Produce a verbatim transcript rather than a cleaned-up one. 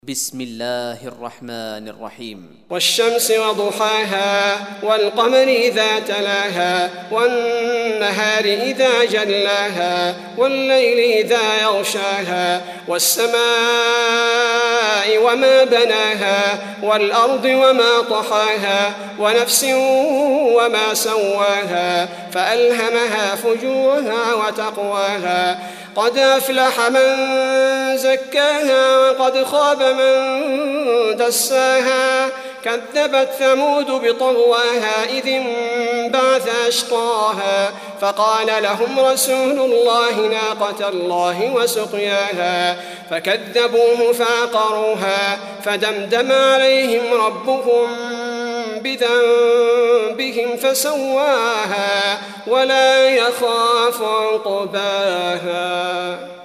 بسم الله الرحمن الرحيم والشمس وضحاها والقمر إذا تلاها والنهار إذا جلاها والليل إذا يغشاها والسماء وما بناها والأرض وما طحاها ونفس وما سواها فألهمها فجورها وتقواها قد أفلح من زكاها وقد خاب من دساها كذبت ثمود بطغواها إذ انبعث أشقاها فقال لهم رسول الله ناقة الله وسقياها فكذبوه فعقروها فدمدم عليهم ربهم بذنبهم فسواها ولا يخاف عقباها.